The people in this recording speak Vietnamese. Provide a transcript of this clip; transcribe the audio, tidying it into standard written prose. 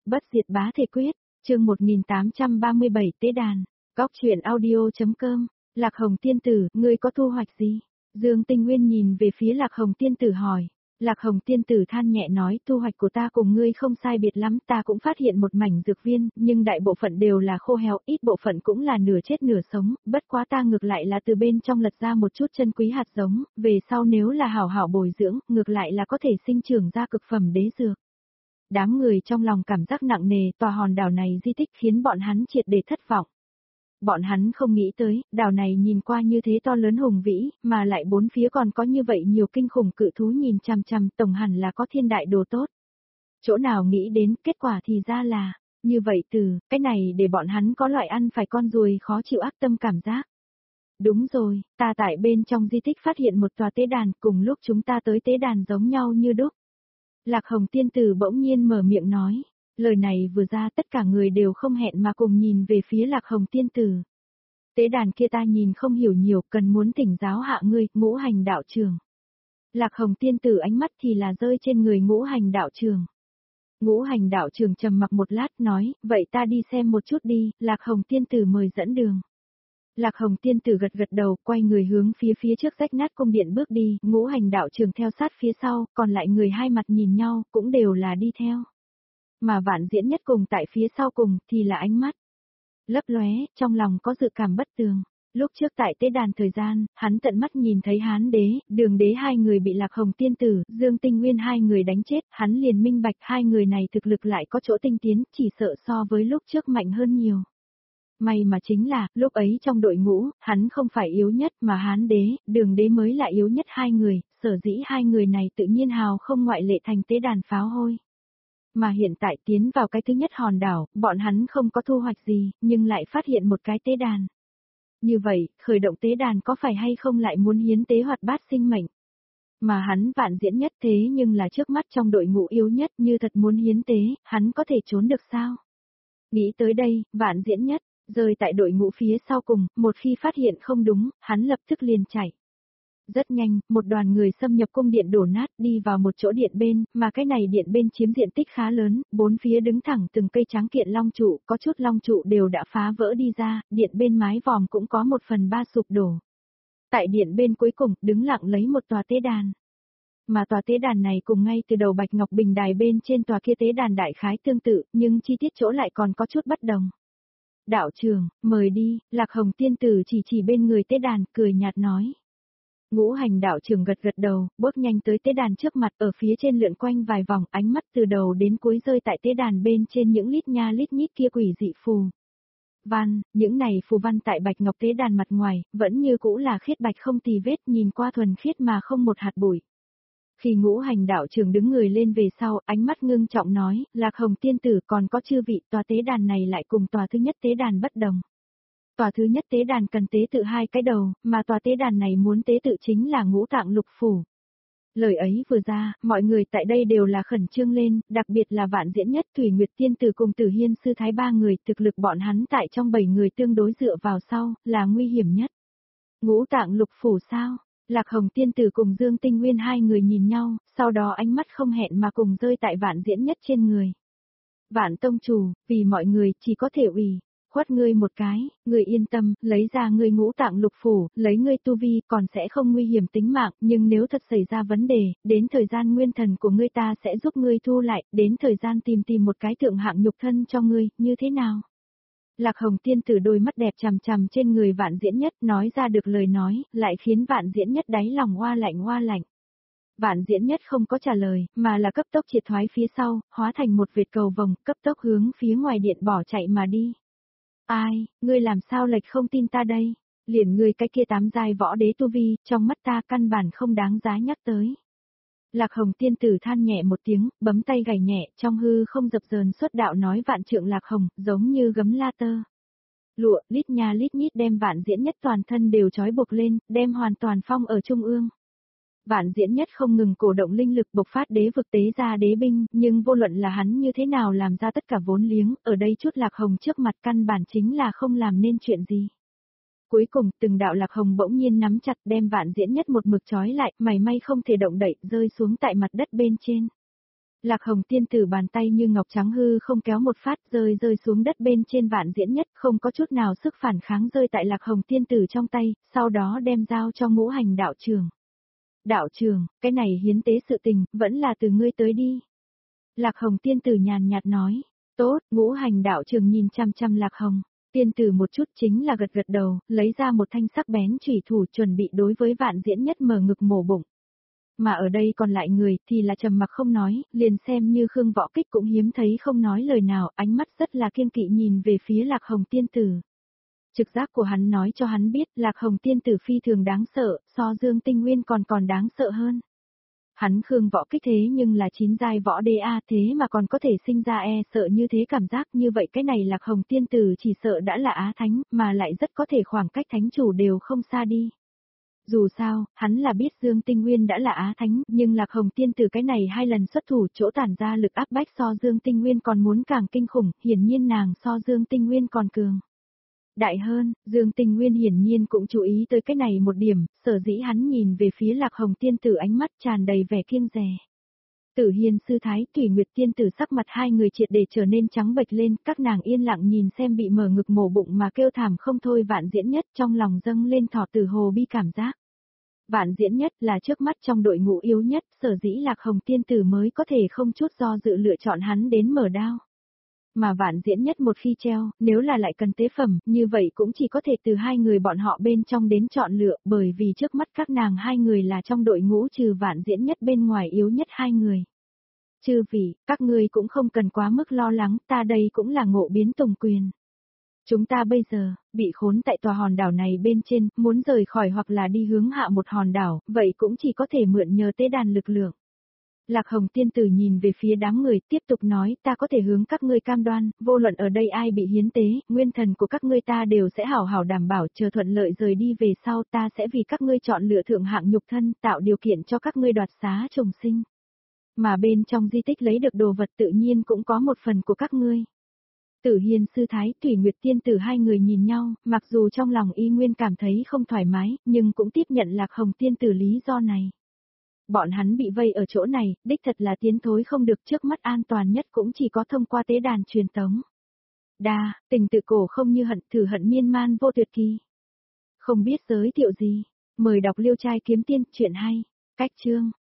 Bất diệt bá thể quyết, chương 1837 tế đàn, góc truyện audio.com, Lạc Hồng tiên tử, ngươi có thu hoạch gì? Dương Tinh Nguyên nhìn về phía Lạc Hồng tiên tử hỏi. Lạc Hồng tiên tử than nhẹ nói, thu hoạch của ta cùng ngươi không sai biệt lắm, ta cũng phát hiện một mảnh dược viên, nhưng đại bộ phận đều là khô héo, ít bộ phận cũng là nửa chết nửa sống, bất quá ta ngược lại là từ bên trong lật ra một chút chân quý hạt giống, về sau nếu là hảo hảo bồi dưỡng, ngược lại là có thể sinh trưởng ra cực phẩm đế dược. Đám người trong lòng cảm giác nặng nề, tòa hòn đảo này di tích khiến bọn hắn triệt để thất vọng. Bọn hắn không nghĩ tới, đảo này nhìn qua như thế to lớn hùng vĩ, mà lại bốn phía còn có như vậy nhiều kinh khủng cự thú nhìn chằm chằm, tổng hẳn là có thiên đại đồ tốt. Chỗ nào nghĩ đến, kết quả thì ra là, như vậy cái này để bọn hắn có loại ăn phải con ruồi khó chịu ác tâm cảm giác. Đúng rồi, ta tại bên trong di tích phát hiện một tòa tế đàn, cùng lúc chúng ta tới tế đàn giống nhau như đúc. Lạc Hồng tiên tử bỗng nhiên mở miệng nói. Lời này vừa ra tất cả người đều không hẹn mà cùng nhìn về phía Lạc Hồng tiên tử. Tế đàn kia ta nhìn không hiểu nhiều, cần muốn thỉnh giáo hạ ngươi, Ngũ Hành đạo trường. Lạc Hồng tiên tử ánh mắt thì là rơi trên người Ngũ Hành đạo trường. Ngũ Hành đạo trường trầm mặc một lát nói, vậy ta đi xem một chút đi, Lạc Hồng tiên tử mời dẫn đường. Lạc Hồng tiên tử gật gật đầu, quay người hướng phía trước rách nát cung điện bước đi, Ngũ Hành đạo trường theo sát phía sau, còn lại người hai mặt nhìn nhau, cũng đều là đi theo. Mà Vạn Diễn Nhất cùng tại phía sau cùng thì là ánh mắt lấp lóe, trong lòng có dự cảm bất tường. Lúc trước tại tế đàn thời gian, hắn tận mắt nhìn thấy Hán đế, Đường đế hai người bị Lạc Hồng tiên tử, Dương Tinh Nguyên hai người đánh chết, hắn liền minh bạch hai người này thực lực lại có chỗ tinh tiến, chỉ sợ so với lúc trước mạnh hơn nhiều. May mà chính là, lúc ấy trong đội ngũ, hắn không phải yếu nhất mà Hán đế, Đường đế mới là yếu nhất hai người, sở dĩ hai người này tự nhiên hào không ngoại lệ thành tế đàn pháo hôi. Mà hiện tại tiến vào cái thứ nhất hòn đảo, bọn hắn không có thu hoạch gì, nhưng lại phát hiện một cái tế đàn. Như vậy, khởi động tế đàn có phải hay không lại muốn hiến tế hoạt bát sinh mệnh? Mà hắn Vạn Diễn Nhất thế nhưng là trước mắt trong đội ngũ yếu nhất, như thật muốn hiến tế, hắn có thể trốn được sao? Nghĩ tới đây, Vạn Diễn Nhất, rơi tại đội ngũ phía sau cùng, một khi phát hiện không đúng, hắn lập tức liền chạy. Rất nhanh, một đoàn người xâm nhập cung điện đổ nát đi vào một chỗ điện bên, mà cái này điện bên chiếm diện tích khá lớn, bốn phía đứng thẳng từng cây tráng kiện long trụ, có chút long trụ đều đã phá vỡ đi ra, điện bên mái vòm cũng có 1/3 sụp đổ. Tại điện bên cuối cùng, đứng lặng lấy một tòa tế đàn. Mà tòa tế đàn này cùng ngay từ đầu Bạch Ngọc Bình Đài bên trên tòa kia tế đàn đại khái tương tự, nhưng chi tiết chỗ lại còn có chút bất đồng. Đạo trường, mời đi, Lạc Hồng tiên tử chỉ bên người tế đàn, cười nhạt nói. Ngũ Hành đạo trường gật gật đầu, bước nhanh tới tế đàn trước mặt, ở phía trên lượn quanh vài vòng, ánh mắt từ đầu đến cuối rơi tại tế đàn bên trên những lít nha lít nhít kia quỷ dị phù văn, những này phù văn tại Bạch Ngọc tế đàn mặt ngoài, vẫn như cũ là khiết bạch không tì vết, nhìn qua thuần khiết mà không một hạt bụi. Khi Ngũ Hành đạo trường đứng người lên về sau, ánh mắt ngưng trọng nói, Lạc Hồng tiên tử còn có chư vị, tòa tế đàn này lại cùng tòa thứ nhất tế đàn bất đồng. Tòa thứ nhất tế đàn cần tế tự hai cái đầu, mà tòa tế đàn này muốn tế tự chính là ngũ tạng lục phủ. Lời ấy vừa ra, mọi người tại đây đều là khẩn trương lên, đặc biệt là Vạn Diễn Nhất, Thủy Nguyệt tiên tử cùng Tử Hiên sư thái ba người, thực lực bọn hắn tại trong 7 người tương đối dựa vào sau, là nguy hiểm nhất. Ngũ tạng lục phủ sao? Lạc Hồng tiên tử cùng Dương Tinh Nguyên hai người nhìn nhau, sau đó ánh mắt không hẹn mà cùng rơi tại Vạn Diễn Nhất trên người. Vạn tông chủ, vì mọi người chỉ có thể khuất ngươi một cái, ngươi yên tâm, lấy ra ngươi ngũ tạng lục phủ, lấy ngươi tu vi còn sẽ không nguy hiểm tính mạng, nhưng nếu thật xảy ra vấn đề, đến thời gian nguyên thần của ngươi ta sẽ giúp ngươi thu lại, đến thời gian tìm một cái thượng hạng nhục thân cho ngươi, như thế nào? Lạc Hồng tiên tử đôi mắt đẹp chằm chằm trên người Vạn Diễn Nhất, nói ra được lời nói, lại khiến Vạn Diễn Nhất đáy lòng oa lạnh. Vạn Diễn Nhất không có trả lời, mà là cấp tốc triệt thoái phía sau, hóa thành một vệt cầu vồng, cấp tốc hướng phía ngoài điện bỏ chạy mà đi. Ai, ngươi làm sao lệch không tin ta đây? Liền ngươi cái kia 8 giai võ đế tu vi, trong mắt ta căn bản không đáng giá nhắc tới. Lạc Hồng tiên tử than nhẹ một tiếng, bấm tay gảy nhẹ, trong hư không dập dờn xuất đạo nói vạn trượng Lạc Hồng, giống như gấm la tơ. Lụa, lít nha lít nhít đem Vạn Diễn Nhất toàn thân đều trói buộc lên, đem hoàn toàn phong ở trung ương. Vạn Diễn Nhất không ngừng cổ động linh lực bộc phát đế vực tế ra đế binh, nhưng vô luận là hắn như thế nào làm ra tất cả vốn liếng, ở đây chút Lạc Hồng trước mặt căn bản chính là không làm nên chuyện gì. Cuối cùng, từng đạo Lạc Hồng bỗng nhiên nắm chặt đem Vạn Diễn Nhất một mực trói lại, mảy may không thể động đậy, rơi xuống tại mặt đất bên trên. Lạc Hồng tiên tử bàn tay như ngọc trắng hư không kéo một phát rơi xuống đất bên trên Vạn Diễn Nhất, không có chút nào sức phản kháng rơi tại Lạc Hồng tiên tử trong tay, sau đó đem giao cho Ngũ Hành đạo trường. Đạo trường, cái này hiến tế sự tình, vẫn là từ ngươi tới đi. Lạc Hồng tiên tử nhàn nhạt nói, tốt, Ngũ Hành đạo trường nhìn chăm chăm Lạc Hồng. Tiên tử một chút chính là gật đầu, lấy ra một thanh sắc bén chủy thủ chuẩn bị đối với Vạn Diễn Nhất mở ngực mổ bụng. Mà ở đây còn lại người thì là trầm mặc không nói, liền xem như Khương Võ Kích cũng hiếm thấy không nói lời nào, ánh mắt rất là kiêng kỵ nhìn về phía Lạc Hồng tiên tử. Trực giác của hắn nói cho hắn biết Lạc Hồng tiên tử phi thường đáng sợ, so Dương Tinh Nguyên còn đáng sợ hơn. Hắn Khương Võ Kích thế nhưng là 9 giai võ đế a, thế mà còn có thể sinh ra sợ như thế, cảm giác như vậy cái này Lạc Hồng tiên tử chỉ sợ đã là Á Thánh, mà lại rất có thể khoảng cách thánh chủ đều không xa đi. Dù sao, hắn là biết Dương Tinh Nguyên đã là Á Thánh, nhưng Lạc Hồng tiên tử cái này 2 lần xuất thủ chỗ tản ra lực áp bách so Dương Tinh Nguyên còn muốn càng kinh khủng, hiển nhiên nàng so Dương Tinh Nguyên còn cường. Đại hơn, Dương Tinh Nguyên hiển nhiên cũng chú ý tới cái này một điểm, sở dĩ hắn nhìn về phía Lạc Hồng tiên tử ánh mắt tràn đầy vẻ kiêng dè. Tử Hiên sư thái, Thủy Nguyệt tiên tử sắc mặt hai người triệt để trở nên trắng bệch lên, các nàng yên lặng nhìn xem bị mở ngực mổ bụng mà kêu thảm không thôi Vạn Diễn Nhất, trong lòng dâng lên thọ tử hồ bi cảm giác. Vạn Diễn Nhất là trước mắt trong đội ngũ yếu nhất, sở dĩ Lạc Hồng tiên tử mới có thể không chút do dự lựa chọn hắn đến mở đao. Mà Vạn Diễn Nhất một khi treo, nếu là lại cần tế phẩm, như vậy cũng chỉ có thể từ hai người bọn họ bên trong đến chọn lựa, bởi vì trước mắt các nàng hai người là trong đội ngũ trừ Vạn Diễn Nhất bên ngoài yếu nhất hai người. Chư vị, các ngươi cũng không cần quá mức lo lắng, ta đây cũng là Ngộ Biến Tùng Quyền. Chúng ta bây giờ, bị khốn tại tòa hòn đảo này bên trên, muốn rời khỏi hoặc là đi hướng hạ một hòn đảo, vậy cũng chỉ có thể mượn nhờ tế đàn lực lượng. Lạc Hồng tiên tử nhìn về phía đám người tiếp tục nói, ta có thể hướng các ngươi cam đoan, vô luận ở đây ai bị hiến tế, nguyên thần của các ngươi ta đều sẽ hảo hảo đảm bảo, chờ thuận lợi rời đi về sau ta sẽ vì các ngươi chọn lựa thượng hạng nhục thân, tạo điều kiện cho các ngươi đoạt xá trùng sinh. Mà bên trong di tích lấy được đồ vật tự nhiên cũng có một phần của các ngươi. Tử Hiên sư thái, Thủy Nguyệt tiên tử hai người nhìn nhau, mặc dù trong lòng y nguyên cảm thấy không thoải mái, nhưng cũng tiếp nhận Lạc Hồng tiên tử lý do này. Bọn hắn bị vây ở chỗ này, đích thật là tiến thối không được, trước mắt an toàn nhất cũng chỉ có thông qua tế đàn truyền tống. Tình tự cổ không như hận, thử hận miên man vô tuyệt kỳ. Không biết giới thiệu gì, mời đọc Liêu Trai Kiếm Tiên, chuyện hay. Cách chương